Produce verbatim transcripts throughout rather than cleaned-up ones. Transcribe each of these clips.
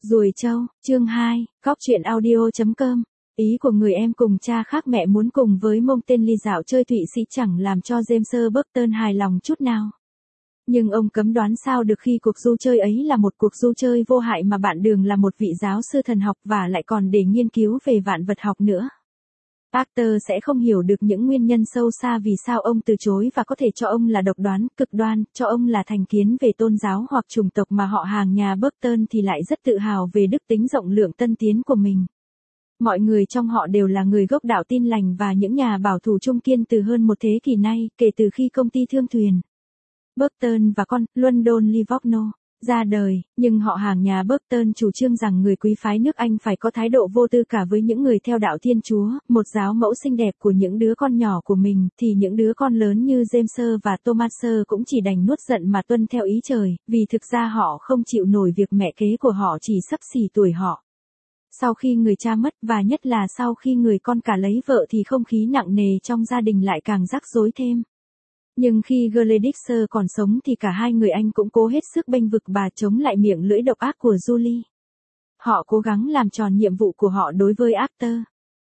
Ruồi trâu, chương hai, góc chuyện audio.com. Ý của người em cùng cha khác mẹ muốn cùng với mông tên Ly dạo chơi Thụy Sĩ chẳng làm cho James Burton hài lòng chút nào. Nhưng ông cấm đoán sao được khi cuộc du chơi ấy là một cuộc du chơi vô hại mà bạn Đường là một vị giáo sư thần học và lại còn để nghiên cứu về vạn vật học nữa. Arthur sẽ không hiểu được những nguyên nhân sâu xa vì sao ông từ chối và có thể cho ông là độc đoán, cực đoan, cho ông là thành kiến về tôn giáo hoặc chủng tộc mà họ hàng nhà Burton thì lại rất tự hào về đức tính rộng lượng tân tiến của mình. Mọi người trong họ đều là người gốc đạo Tin lành và những nhà bảo thủ trung kiên từ hơn một thế kỷ nay, kể từ khi công ty thương thuyền Burton và con, London Livorno, ra đời, nhưng họ hàng nhà Burton chủ trương rằng người quý phái nước Anh phải có thái độ vô tư cả với những người theo đạo Thiên Chúa, một giáo mẫu xinh đẹp của những đứa con nhỏ của mình, thì những đứa con lớn như James và Thomas cũng chỉ đành nuốt giận mà tuân theo ý trời, vì thực ra họ không chịu nổi việc mẹ kế của họ chỉ xấp xỉ tuổi họ. Sau khi người cha mất và nhất là sau khi người con cả lấy vợ thì không khí nặng nề trong gia đình lại càng rắc rối thêm. Nhưng khi Gladys còn sống thì cả hai người anh cũng cố hết sức bênh vực bà chống lại miệng lưỡi độc ác của Julie. Họ cố gắng làm tròn nhiệm vụ của họ đối với Arthur.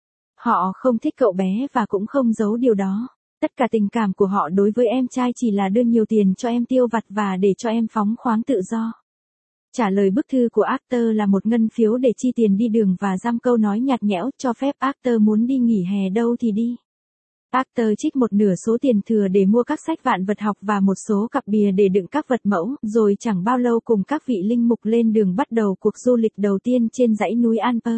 Họ không thích cậu bé và cũng không giấu điều đó. Tất cả tình cảm của họ đối với em trai chỉ là đưa nhiều tiền cho em tiêu vặt và để cho em phóng khoáng tự do. Trả lời bức thư của Arthur là một ngân phiếu để chi tiền đi đường và giam câu nói nhạt nhẽo cho phép Arthur muốn đi nghỉ hè đâu thì đi. Arthur trích một nửa số tiền thừa để mua các sách vạn vật học và một số cặp bìa để đựng các vật mẫu, rồi chẳng bao lâu cùng các vị linh mục lên đường bắt đầu cuộc du lịch đầu tiên trên dãy núi Alper.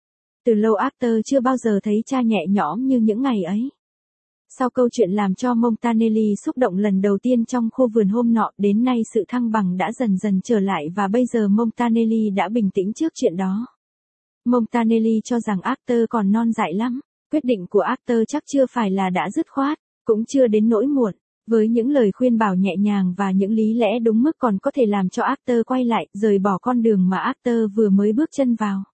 Từ lâu Arthur chưa bao giờ thấy cha nhẹ nhõm như những ngày ấy. Sau câu chuyện làm cho Montanelli xúc động lần đầu tiên trong khu vườn hôm nọ, đến nay sự thăng bằng đã dần dần trở lại và bây giờ Montanelli đã bình tĩnh trước chuyện đó. Montanelli cho rằng Arthur còn non dại lắm. Quyết định của Arthur chắc chưa phải là đã dứt khoát, cũng chưa đến nỗi muộn. Với những lời khuyên bảo nhẹ nhàng và những lý lẽ đúng mức còn có thể làm cho Arthur quay lại, rời bỏ con đường mà Arthur vừa mới bước chân vào.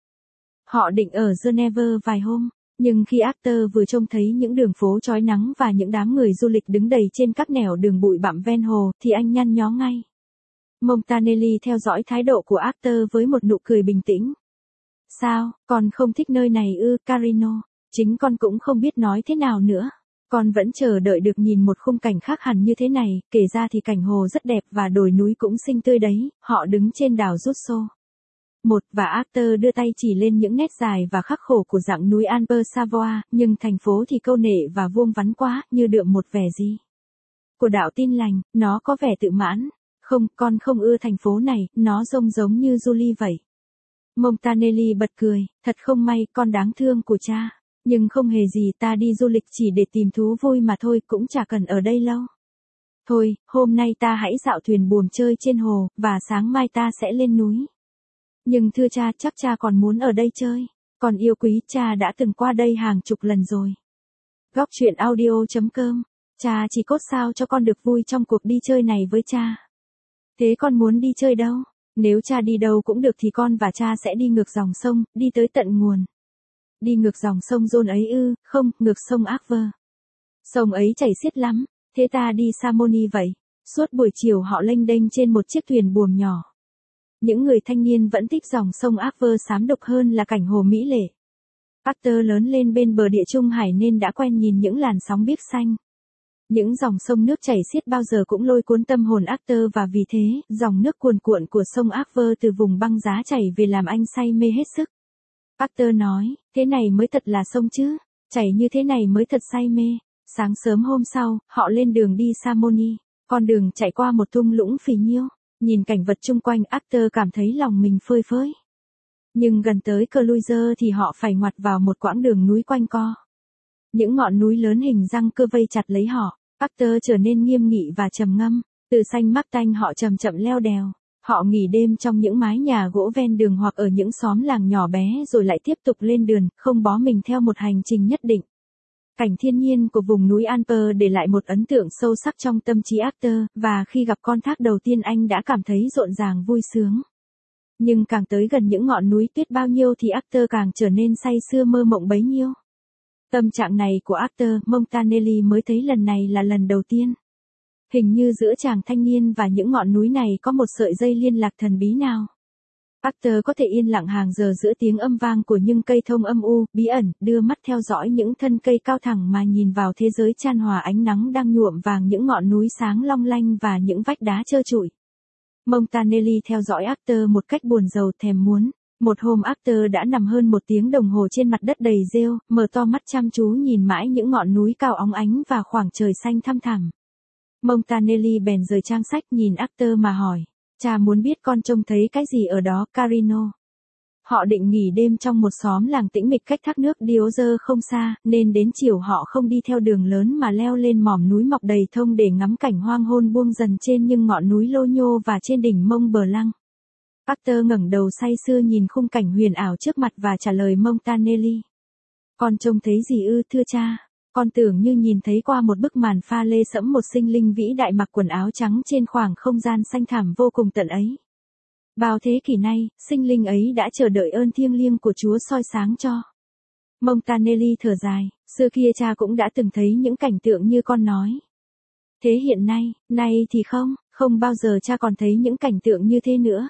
Họ định ở Geneva vài hôm, nhưng khi Arthur vừa trông thấy những đường phố chói nắng và những đám người du lịch đứng đầy trên các nẻo đường bụi bặm ven hồ, thì anh nhăn nhó ngay. Montanelli theo dõi thái độ của Arthur với một nụ cười bình tĩnh. Sao, con không thích nơi này ư, Carino? Chính con cũng không biết nói thế nào nữa. Con vẫn chờ đợi được nhìn một khung cảnh khác hẳn như thế này, kể ra thì cảnh hồ rất đẹp và đồi núi cũng xinh tươi đấy. Họ đứng trên đảo Russo. Một và Arthur đưa tay chỉ lên những nét dài và khắc khổ của dạng núi Alper Savoie, nhưng thành phố thì câu nệ và vuông vắn quá, như đượm một vẻ gì của đạo Tin lành, nó có vẻ tự mãn. Không, con không ưa thành phố này, nó trông giống như Julie vậy. Montanelli bật cười, thật không may, con đáng thương của cha. Nhưng không hề gì, ta đi du lịch chỉ để tìm thú vui mà thôi, cũng chả cần ở đây lâu. Thôi, hôm nay ta hãy dạo thuyền buồm chơi trên hồ, và sáng mai ta sẽ lên núi. Nhưng thưa cha, chắc cha còn muốn ở đây chơi. Còn yêu quý, cha đã từng qua đây hàng chục lần rồi. Góc chuyện audio.com. Cha chỉ cốt sao cho con được vui trong cuộc đi chơi này với cha. Thế con muốn đi chơi đâu? Nếu cha đi đâu cũng được thì con và cha sẽ đi ngược dòng sông, đi tới tận nguồn. Đi ngược dòng sông Rhône ấy ư? Không, ngược sông Arve. Sông ấy chảy xiết lắm, thế ta đi Chamonix vậy. Suốt buổi chiều họ lênh đênh trên một chiếc thuyền buồm nhỏ. Những người thanh niên vẫn thích dòng sông Arve xám đục hơn là cảnh hồ mỹ lệ. Arthur lớn lên bên bờ địa Trung Hải nên đã quen nhìn những làn sóng biếc xanh. Những dòng sông nước chảy xiết bao giờ cũng lôi cuốn tâm hồn Arthur và vì thế, dòng nước cuồn cuộn của sông Arve từ vùng băng giá chảy về làm anh say mê hết sức. Arthur nói, thế này mới thật là sông chứ, chảy như thế này mới thật say mê. Sáng sớm hôm sau, họ lên đường đi Chamonix, con đường chạy qua một thung lũng phì nhiêu. Nhìn cảnh vật chung quanh, Arthur cảm thấy lòng mình phơi phới. Nhưng gần tới Cluse thì họ phải ngoặt vào một quãng đường núi quanh co. Những ngọn núi lớn hình răng cưa vây chặt lấy họ, Arthur trở nên nghiêm nghị và trầm ngâm. Từ Saint Martin họ chậm chậm leo đèo. Họ nghỉ đêm trong những mái nhà gỗ ven đường hoặc ở những xóm làng nhỏ bé rồi lại tiếp tục lên đường, không bó mình theo một hành trình nhất định. Cảnh thiên nhiên của vùng núi Alper để lại một ấn tượng sâu sắc trong tâm trí Arthur, và khi gặp con thác đầu tiên anh đã cảm thấy rộn ràng vui sướng. Nhưng càng tới gần những ngọn núi tuyết bao nhiêu thì Arthur càng trở nên say sưa mơ mộng bấy nhiêu. Tâm trạng này của Arthur, Montanelli mới thấy lần này là lần đầu tiên. Hình như giữa chàng thanh niên và những ngọn núi này có một sợi dây liên lạc thần bí nào. Actor có thể yên lặng hàng giờ giữa tiếng âm vang của những cây thông âm u, bí ẩn, đưa mắt theo dõi những thân cây cao thẳng mà nhìn vào thế giới chan hòa ánh nắng đang nhuộm vàng những ngọn núi sáng long lanh và những vách đá trơ trụi. Montanelli theo dõi Actor một cách buồn rầu thèm muốn. Một hôm Actor đã nằm hơn một tiếng đồng hồ trên mặt đất đầy rêu, mở to mắt chăm chú nhìn mãi những ngọn núi cao óng ánh và khoảng trời xanh thăm thẳm. Montanelli bèn rời trang sách nhìn Actor mà hỏi. Cha muốn biết con trông thấy cái gì ở đó, Carino? Họ định nghỉ đêm trong một xóm làng tĩnh mịch cách thác nước Dioger không xa, nên đến chiều họ không đi theo đường lớn mà leo lên mỏm núi mọc đầy thông để ngắm cảnh hoang hôn buông dần trên những ngọn núi Lô Nhô và trên đỉnh Mông Bờ Lăng. Actor ngẩng đầu say sưa nhìn khung cảnh huyền ảo trước mặt và trả lời Montanelli. Con trông thấy gì ư, thưa cha? Con tưởng như nhìn thấy qua một bức màn pha lê sẫm một sinh linh vĩ đại mặc quần áo trắng trên khoảng không gian xanh thẳm vô cùng tận ấy. Bao thế kỷ nay, sinh linh ấy đã chờ đợi ơn thiêng liêng của Chúa soi sáng cho. Montanelli thở dài, xưa kia cha cũng đã từng thấy những cảnh tượng như con nói. Thế hiện nay, nay thì không, không bao giờ cha còn thấy những cảnh tượng như thế nữa.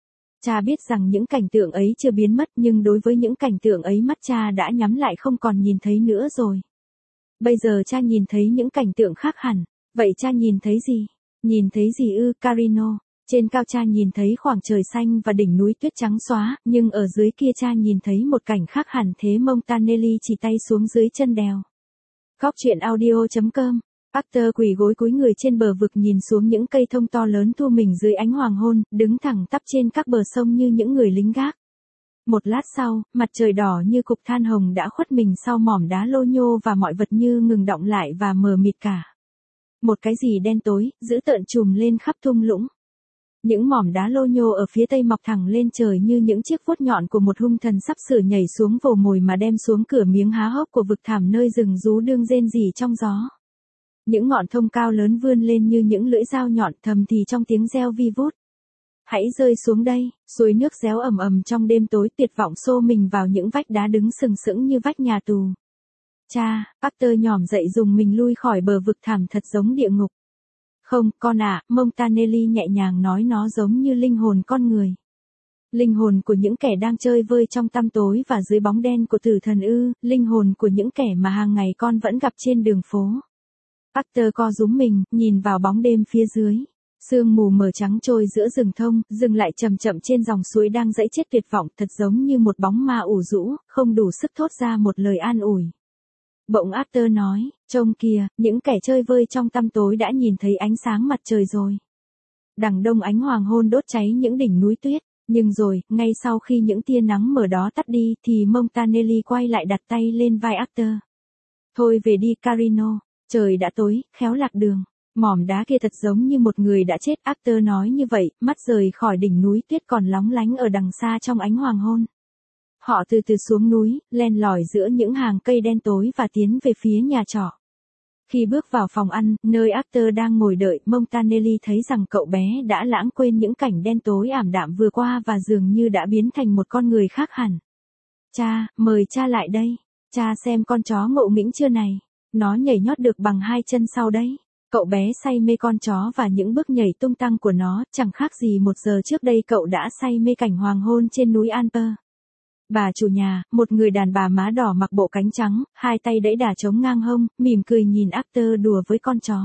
Cha biết rằng những cảnh tượng ấy chưa biến mất nhưng đối với những cảnh tượng ấy mắt cha đã nhắm lại không còn nhìn thấy nữa rồi. Bây giờ cha nhìn thấy những cảnh tượng khác hẳn, vậy cha nhìn thấy gì? Nhìn thấy gì ư, Carino? Trên cao cha nhìn thấy khoảng trời xanh và đỉnh núi tuyết trắng xóa, nhưng ở dưới kia cha nhìn thấy một cảnh khác hẳn thế. Montanelli chỉ tay xuống dưới chân đèo. Góc truyện audio chấm com. Actor quỳ gối cúi người trên bờ vực nhìn xuống những cây thông to lớn thu mình dưới ánh hoàng hôn, đứng thẳng tắp trên các bờ sông như những người lính gác. Một lát sau, mặt trời đỏ như cục than hồng đã khuất mình sau mỏm đá Lô Nhô và mọi vật như ngừng động lại và mờ mịt cả. Một cái gì đen tối, dữ tợn trùm lên khắp thung lũng. Những mỏm đá Lô Nhô ở phía tây mọc thẳng lên trời như những chiếc vuốt nhọn của một hung thần sắp sửa nhảy xuống vồ mồi mà đem xuống cửa miếng há hốc của vực thẳm nơi rừng rú đương rên rỉ trong gió. Những ngọn thông cao lớn vươn lên như những lưỡi dao nhọn thầm thì trong tiếng reo vi vút. Hãy rơi xuống đây, suối nước réo ầm ầm trong đêm tối tuyệt vọng xô mình vào những vách đá đứng sừng sững như vách nhà tù. Cha, Actor nhỏm dậy dùng mình lui khỏi bờ vực thẳm thật giống địa ngục. Không, con ạ, à, Montanelli nhẹ nhàng nói nó giống như linh hồn con người. Linh hồn của những kẻ đang chơi vơi trong tăm tối và dưới bóng đen của tử thần ư, linh hồn của những kẻ mà hàng ngày con vẫn gặp trên đường phố. Actor co rúm mình, nhìn vào bóng đêm phía dưới. Sương mù mờ trắng trôi giữa rừng thông, dừng lại chậm chậm trên dòng suối đang dãy chết tuyệt vọng, thật giống như một bóng ma ủ rũ, không đủ sức thốt ra một lời an ủi. Bỗng Actor nói, trông kìa, những kẻ chơi vơi trong tăm tối đã nhìn thấy ánh sáng mặt trời rồi. Đằng đông ánh hoàng hôn đốt cháy những đỉnh núi tuyết, nhưng rồi, ngay sau khi những tia nắng mờ đó tắt đi thì Montanelli quay lại đặt tay lên vai Actor. Thôi về đi Carino, trời đã tối, khéo lạc đường. Mỏm đá kia thật giống như một người đã chết. Actor nói như vậy, mắt rời khỏi đỉnh núi tuyết còn lóng lánh ở đằng xa trong ánh hoàng hôn. Họ từ từ xuống núi, len lỏi giữa những hàng cây đen tối và tiến về phía nhà trọ. Khi bước vào phòng ăn, nơi Actor đang ngồi đợi, Montanelli thấy rằng cậu bé đã lãng quên những cảnh đen tối ảm đạm vừa qua và dường như đã biến thành một con người khác hẳn. Cha, mời cha lại đây. Cha xem con chó ngộ nghĩnh chưa này. Nó nhảy nhót được bằng hai chân sau đấy. Cậu bé say mê con chó và những bước nhảy tung tăng của nó, chẳng khác gì một giờ trước đây cậu đã say mê cảnh hoàng hôn trên núi Alper. Bà chủ nhà, một người đàn bà má đỏ mặc bộ cánh trắng, hai tay đẫy đà trống ngang hông, mỉm cười nhìn Actor đùa với con chó.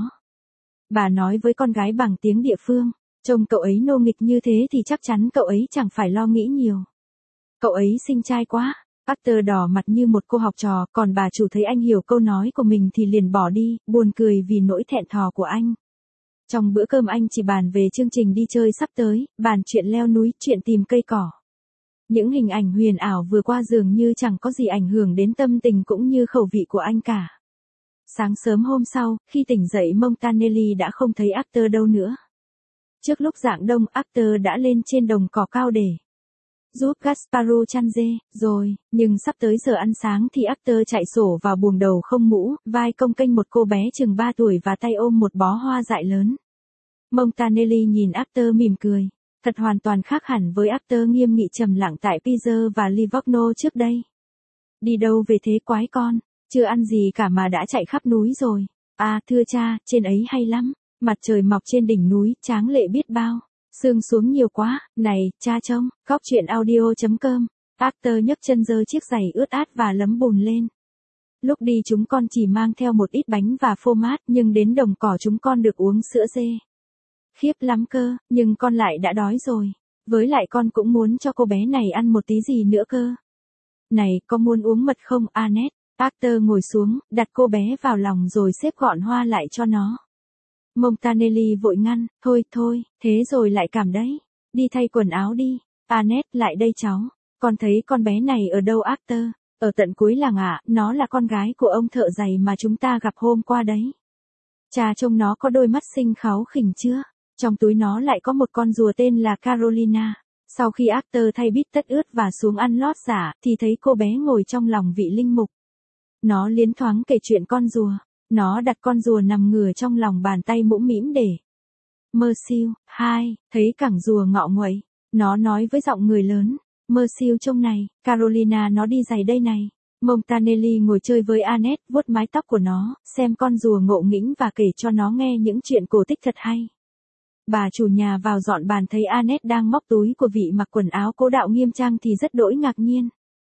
Bà nói với con gái bằng tiếng địa phương, trông cậu ấy nô nghịch như thế thì chắc chắn cậu ấy chẳng phải lo nghĩ nhiều. Cậu ấy xinh trai quá. Actor đỏ mặt như một cô học trò, còn bà chủ thấy anh hiểu câu nói của mình thì liền bỏ đi, buồn cười vì nỗi thẹn thò của anh. Trong bữa cơm anh chỉ bàn về chương trình đi chơi sắp tới, bàn chuyện leo núi, chuyện tìm cây cỏ. Những hình ảnh huyền ảo vừa qua dường như chẳng có gì ảnh hưởng đến tâm tình cũng như khẩu vị của anh cả. Sáng sớm hôm sau, khi tỉnh dậy Montanelli đã không thấy Actor đâu nữa. Trước lúc rạng đông, Actor đã lên trên đồng cỏ cao để giúp Gasparo chăn dê, rồi, nhưng sắp tới giờ ăn sáng thì Actor chạy sổ vào buồng đầu không mũ, vai cong kênh một cô bé chừng ba tuổi và tay ôm một bó hoa dại lớn. Montanelli nhìn Actor mỉm cười, thật hoàn toàn khác hẳn với Actor nghiêm nghị trầm lặng tại Pisa và Livorno trước đây. Đi đâu về thế quái con, chưa ăn gì cả mà đã chạy khắp núi rồi. À thưa cha, trên ấy hay lắm, mặt trời mọc trên đỉnh núi, tráng lệ biết bao. Sương xuống nhiều quá, này, cha trông, góc chuyện audio.com. Actor nhấc chân giơ chiếc giày ướt át và lấm bùn lên. Lúc đi chúng con chỉ mang theo một ít bánh và phô mát, nhưng đến đồng cỏ chúng con được uống sữa dê. Khiếp lắm cơ, nhưng con lại đã đói rồi. Với lại con cũng muốn cho cô bé này ăn một tí gì nữa cơ. Này, có muốn uống mật không, Annette? Actor ngồi xuống, đặt cô bé vào lòng rồi xếp gọn hoa lại cho nó. Montanelli vội ngăn, thôi thôi, thế rồi lại cảm đấy. Đi thay quần áo đi. Annette, lại đây cháu. Con thấy con bé này ở đâu Actor? Ở tận cuối làng ạ, à, nó là con gái của ông thợ giày mà chúng ta gặp hôm qua đấy. Cha trông nó có đôi mắt xinh kháu khỉnh chưa? Trong túi nó lại có một con rùa tên là Carolina. Sau khi Actor thay bít tất ướt và xuống ăn lót giả, thì thấy cô bé ngồi trong lòng vị linh mục. Nó liến thoáng kể chuyện con rùa. Nó đặt con rùa nằm ngửa trong lòng bàn tay mũm mĩm để mơ siêu. Hai, thấy cẳng rùa ngọ nguậy. Nó nói với giọng người lớn. Mơ siêu trông này, Carolina nó đi giày đây này. Montanelli ngồi chơi với Annette, vuốt mái tóc của nó, xem con rùa ngộ nghĩnh và kể cho nó nghe những chuyện cổ tích thật hay. Bà chủ nhà vào dọn bàn thấy Annette đang móc túi của vị mặc quần áo cố đạo nghiêm trang thì rất đỗi ngạc nhiên.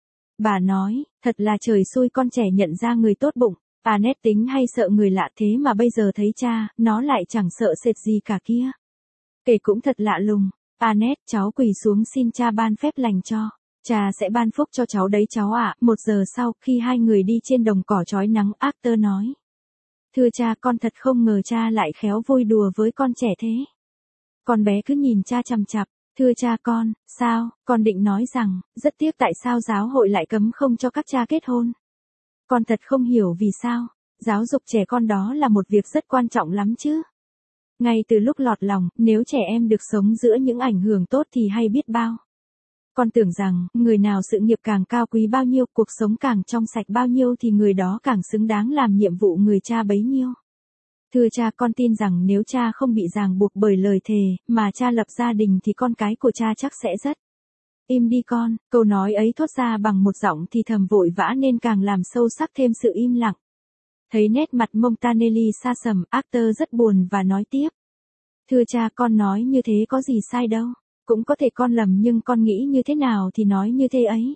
Bà nói, thật là trời xui con trẻ nhận ra người tốt bụng. Annette tính hay sợ người lạ thế mà bây giờ thấy cha, nó lại chẳng sợ sệt gì cả kia. Kể cũng thật lạ lùng. Annette, cháu quỳ xuống xin cha ban phép lành cho. Cha sẽ ban phúc cho cháu đấy cháu ạ. Một giờ sau, khi hai người đi trên đồng cỏ chói nắng, Actor nói. Thưa cha, con thật không ngờ cha lại khéo vui đùa với con trẻ thế. Con bé cứ nhìn cha chằm chặp. Thưa cha con, sao, con định nói rằng, rất tiếc tại sao giáo hội lại cấm không cho các cha kết hôn. Con thật không hiểu vì sao, giáo dục trẻ con đó là một việc rất quan trọng lắm chứ. Ngay từ lúc lọt lòng, nếu trẻ em được sống giữa những ảnh hưởng tốt thì hay biết bao. Con tưởng rằng, người nào sự nghiệp càng cao quý bao nhiêu, cuộc sống càng trong sạch bao nhiêu thì người đó càng xứng đáng làm nhiệm vụ người cha bấy nhiêu. Thưa cha, con tin rằng nếu cha không bị ràng buộc bởi lời thề, mà cha lập gia đình thì con cái của cha chắc sẽ rất. Im đi con, câu nói ấy thốt ra bằng một giọng thì thầm vội vã nên càng làm sâu sắc thêm sự im lặng. Thấy nét mặt Montanelli xa sầm, Actor rất buồn và nói tiếp. Thưa cha, con nói như thế có gì sai đâu. Cũng có thể con lầm nhưng con nghĩ như thế nào thì nói như thế ấy.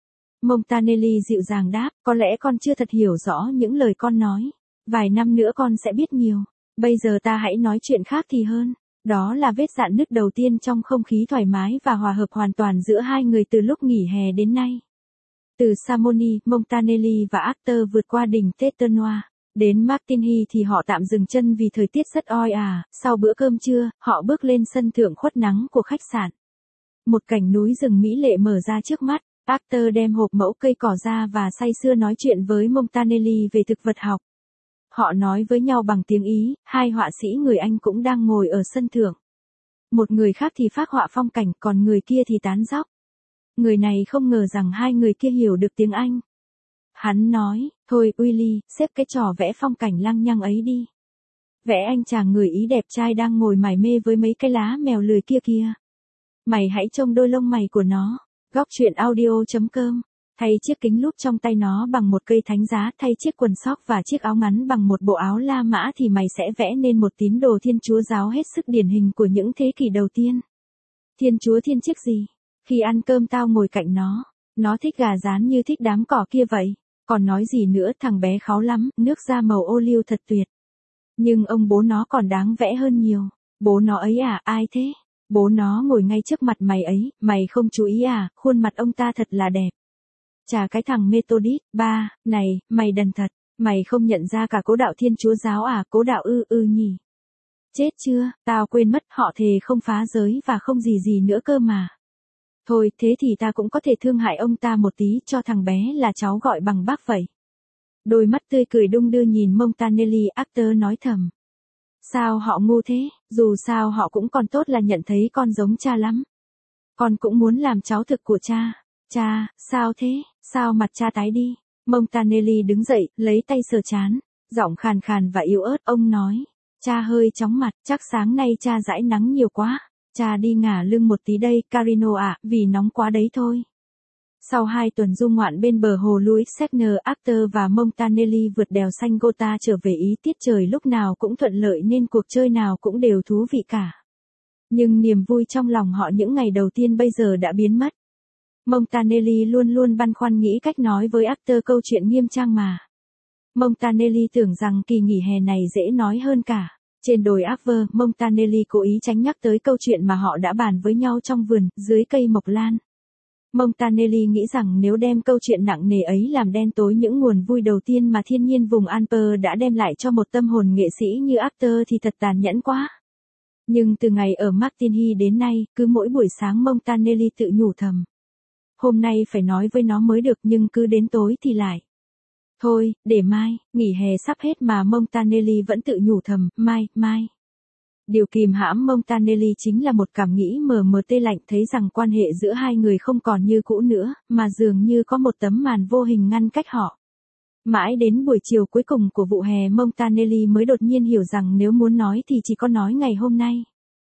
Montanelli dịu dàng đáp, có lẽ con chưa thật hiểu rõ những lời con nói. Vài năm nữa con sẽ biết nhiều. Bây giờ ta hãy nói chuyện khác thì hơn. Đó là vết rạn nứt đầu tiên trong không khí thoải mái và hòa hợp hoàn toàn giữa hai người từ lúc nghỉ hè đến nay. Từ Samoni, Montanelli và Actor vượt qua đỉnh Tetenoa. Đến Martigny thì họ tạm dừng chân vì thời tiết rất oi ả. Sau bữa cơm trưa, họ bước lên sân thượng khuất nắng của khách sạn. Một cảnh núi rừng mỹ lệ mở ra trước mắt. Actor đem hộp mẫu cây cỏ ra và say sưa nói chuyện với Montanelli về thực vật học. Họ nói với nhau bằng tiếng Ý, hai họa sĩ người Anh cũng đang ngồi ở sân thượng. Một người khác thì phác họa phong cảnh, còn người kia thì tán dóc. Người này không ngờ rằng hai người kia hiểu được tiếng Anh. Hắn nói, thôi Willy, xếp cái trò vẽ phong cảnh lăng nhăng ấy đi. Vẽ anh chàng người Ý đẹp trai đang ngồi mải mê với mấy cái lá mèo lười kia kìa. Mày hãy trông đôi lông mày của nó. Góc chuyện audio.com. Thay chiếc kính lúp trong tay nó bằng một cây thánh giá, thay chiếc quần sóc và chiếc áo ngắn bằng một bộ áo La Mã thì mày sẽ vẽ nên một tín đồ Thiên Chúa giáo hết sức điển hình của những thế kỷ đầu tiên. Thiên Chúa thiên chiếc gì? Khi ăn cơm tao ngồi cạnh nó. Nó thích gà rán như thích đám cỏ kia vậy. Còn nói gì nữa, thằng bé kháu lắm, nước da màu ô liu thật tuyệt. Nhưng ông bố nó còn đáng vẽ hơn nhiều. Bố nó ấy à, ai thế? Bố nó ngồi ngay trước mặt mày ấy, mày không chú ý à, khuôn mặt ông ta thật là đẹp. Chà cái thằng Methodist, ba, này, mày đần thật, mày không nhận ra cả cố đạo Thiên Chúa giáo à, cố đạo ư ư nhỉ. Chết chưa, tao quên mất họ thề không phá giới và không gì gì nữa cơ mà. Thôi, thế thì ta cũng có thể thương hại ông ta một tí cho thằng bé là cháu gọi bằng bác vậy. Đôi mắt tươi cười đung đưa nhìn Montanelli, Actor nói thầm. Sao họ ngu thế, dù sao họ cũng còn tốt là nhận thấy con giống cha lắm. Con cũng muốn làm cháu thực của cha. Cha, sao thế, sao mặt cha tái đi? Montanelli đứng dậy, lấy tay sờ trán, giọng khàn khàn và yếu ớt, ông nói. Cha hơi chóng mặt, chắc sáng nay cha dãi nắng nhiều quá. Cha đi ngả lưng một tí đây, Carino ạ, vì nóng quá đấy thôi. Sau hai tuần du ngoạn bên bờ hồ Louis Segner, Actor và Montanelli vượt đèo xanh Gotha trở về Ý, tiết trời lúc nào cũng thuận lợi nên cuộc chơi nào cũng đều thú vị cả. Nhưng niềm vui trong lòng họ những ngày đầu tiên bây giờ đã biến mất. Montanelli luôn luôn băn khoăn nghĩ cách nói với Arthur câu chuyện nghiêm trang mà. Montanelli tưởng rằng kỳ nghỉ hè này dễ nói hơn cả. Trên đồi Arver, Montanelli cố ý tránh nhắc tới câu chuyện mà họ đã bàn với nhau trong vườn, dưới cây mộc lan. Montanelli nghĩ rằng nếu đem câu chuyện nặng nề ấy làm đen tối những nguồn vui đầu tiên mà thiên nhiên vùng Alper đã đem lại cho một tâm hồn nghệ sĩ như Arthur thì thật tàn nhẫn quá. Nhưng từ ngày ở Martigny đến nay, cứ mỗi buổi sáng Montanelli tự nhủ thầm. Hôm nay phải nói với nó mới được, nhưng cứ đến tối thì lại. Thôi, để mai, nghỉ hè sắp hết mà Montanelli vẫn tự nhủ thầm, mai, mai. Điều kìm hãm Montanelli chính là một cảm nghĩ mờ mờ tê lạnh, thấy rằng quan hệ giữa hai người không còn như cũ nữa, mà dường như có một tấm màn vô hình ngăn cách họ. Mãi đến buổi chiều cuối cùng của vụ hè Montanelli mới đột nhiên hiểu rằng nếu muốn nói thì chỉ có nói ngày hôm nay.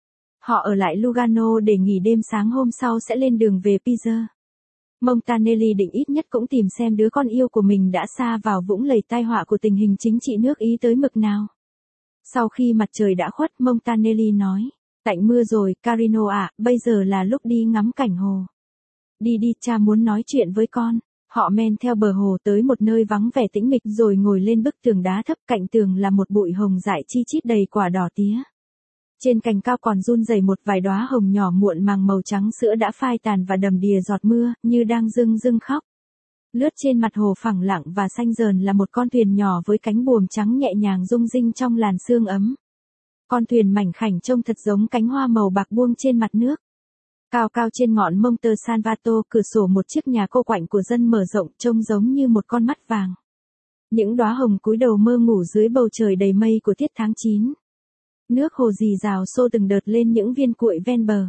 Họ ở lại Lugano để nghỉ đêm, sáng hôm sau sẽ lên đường về Pisa. Montanelli định ít nhất cũng tìm xem đứa con yêu của mình đã sa vào vũng lầy tai họa của tình hình chính trị nước Ý tới mực nào. Sau khi mặt trời đã khuất, Montanelli nói, tạnh mưa rồi, Carino ạ, bây giờ là lúc đi ngắm cảnh hồ. Đi đi, cha muốn nói chuyện với con. Họ men theo bờ hồ tới một nơi vắng vẻ tĩnh mịch rồi ngồi lên bức tường đá thấp, cạnh tường là một bụi hồng dại chi chít đầy quả đỏ tía. Trên cành cao còn run rẩy một vài đóa hồng nhỏ muộn màng màu trắng sữa đã phai tàn và đầm đìa giọt mưa, như đang rưng rưng khóc. Lướt trên mặt hồ phẳng lặng và xanh dờn là một con thuyền nhỏ với cánh buồm trắng nhẹ nhàng rung rinh trong làn sương ấm. Con thuyền mảnh khảnh trông thật giống cánh hoa màu bạc buông trên mặt nước. Cao cao trên ngọn Monte Salvato, cửa sổ một chiếc nhà cô quạnh của dân mở rộng trông giống như một con mắt vàng. Những đóa hồng cúi đầu mơ ngủ dưới bầu trời đầy mây của tiết tháng chín. Nước hồ rì rào xô từng đợt lên những viên cuội ven bờ.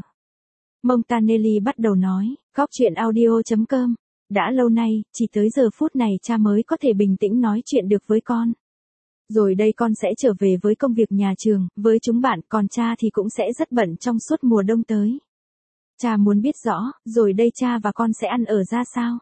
Montanelli bắt đầu nói, góc chuyện audio chấm com. Đã lâu nay, chỉ tới giờ phút này cha mới có thể bình tĩnh nói chuyện được với con. Rồi đây con sẽ trở về với công việc nhà trường, với chúng bạn, còn cha thì cũng sẽ rất bận trong suốt mùa đông tới. Cha muốn biết rõ, rồi đây cha và con sẽ ăn ở ra sao?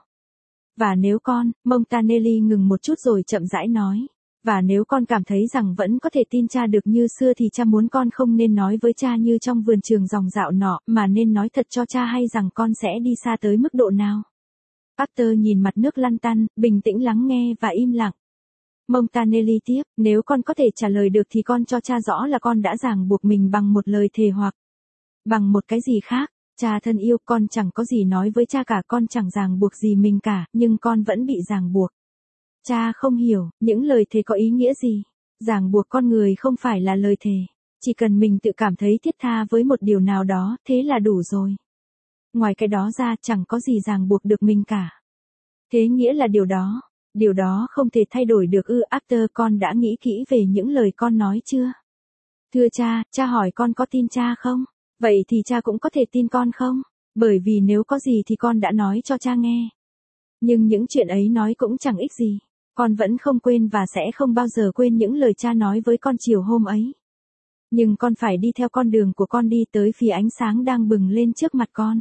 Và nếu con, Montanelli ngừng một chút rồi chậm rãi nói. Và nếu con cảm thấy rằng vẫn có thể tin cha được như xưa thì cha muốn con không nên nói với cha như trong vườn trường ròng rạo nọ, mà nên nói thật cho cha hay rằng con sẽ đi xa tới mức độ nào. Arthur nhìn mặt nước lăn tăn, bình tĩnh lắng nghe và im lặng. Montanelli tiếp, nếu con có thể trả lời được thì con cho cha rõ là con đã ràng buộc mình bằng một lời thề hoặc bằng một cái gì khác. Cha thân yêu, con chẳng có gì nói với cha cả, con chẳng ràng buộc gì mình cả, nhưng con vẫn bị ràng buộc. Cha không hiểu, những lời thề có ý nghĩa gì? Ràng buộc con người không phải là lời thề. Chỉ cần mình tự cảm thấy thiết tha với một điều nào đó, thế là đủ rồi. Ngoài cái đó ra, chẳng có gì ràng buộc được mình cả. Thế nghĩa là điều đó, điều đó không thể thay đổi được ư? Arthur, con đã nghĩ kỹ về những lời con nói chưa? Thưa cha, cha hỏi con có tin cha không? Vậy thì cha cũng có thể tin con không? Bởi vì nếu có gì thì con đã nói cho cha nghe. Nhưng những chuyện ấy nói cũng chẳng ích gì. Con vẫn không quên và sẽ không bao giờ quên những lời cha nói với con chiều hôm ấy. Nhưng con phải đi theo con đường của con, đi tới phía ánh sáng đang bừng lên trước mặt con.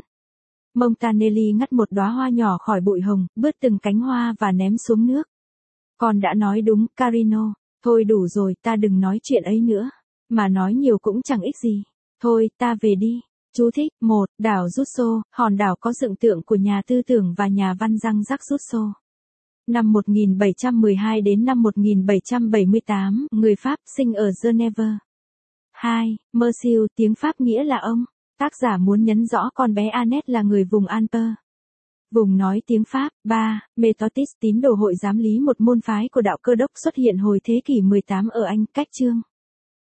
Montanelli ngắt một đóa hoa nhỏ khỏi bụi hồng, bứt từng cánh hoa và ném xuống nước. Con đã nói đúng, Carino. Thôi đủ rồi, ta đừng nói chuyện ấy nữa. Mà nói nhiều cũng chẳng ích gì. Thôi, ta về đi. Chú thích, một, đảo Russo, hòn đảo có dựng tượng của nhà tư tưởng và nhà văn Jean-Jacques Rousseau. Năm một nghìn bảy trăm mười hai đến năm một nghìn bảy trăm bảy mươi tám, người Pháp, sinh ở Geneva. hai. Monsieur, tiếng Pháp nghĩa là ông. Tác giả muốn nhấn rõ con bé Annette là người vùng Alper. Vùng nói tiếng Pháp. ba. Methodist, tín đồ Hội Giám lý, một môn phái của đạo Cơ đốc xuất hiện hồi thế kỷ mười tám ở Anh. Cách chương